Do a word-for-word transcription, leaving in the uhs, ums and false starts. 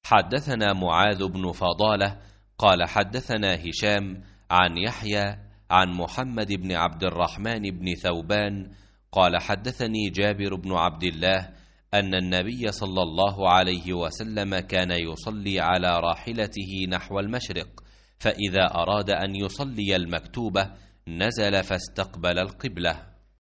حدثنا معاذ بن فضالة قال حدثنا هشام عن يحيى عن محمد بن عبد الرحمن بن ثوبان قال حدثني جابر بن عبد الله أن النبي صلى الله عليه وسلم كان يصلي على راحلته نحو المشرق، فإذا أراد أن يصلي المكتوبة نزل فاستقبل القبلة.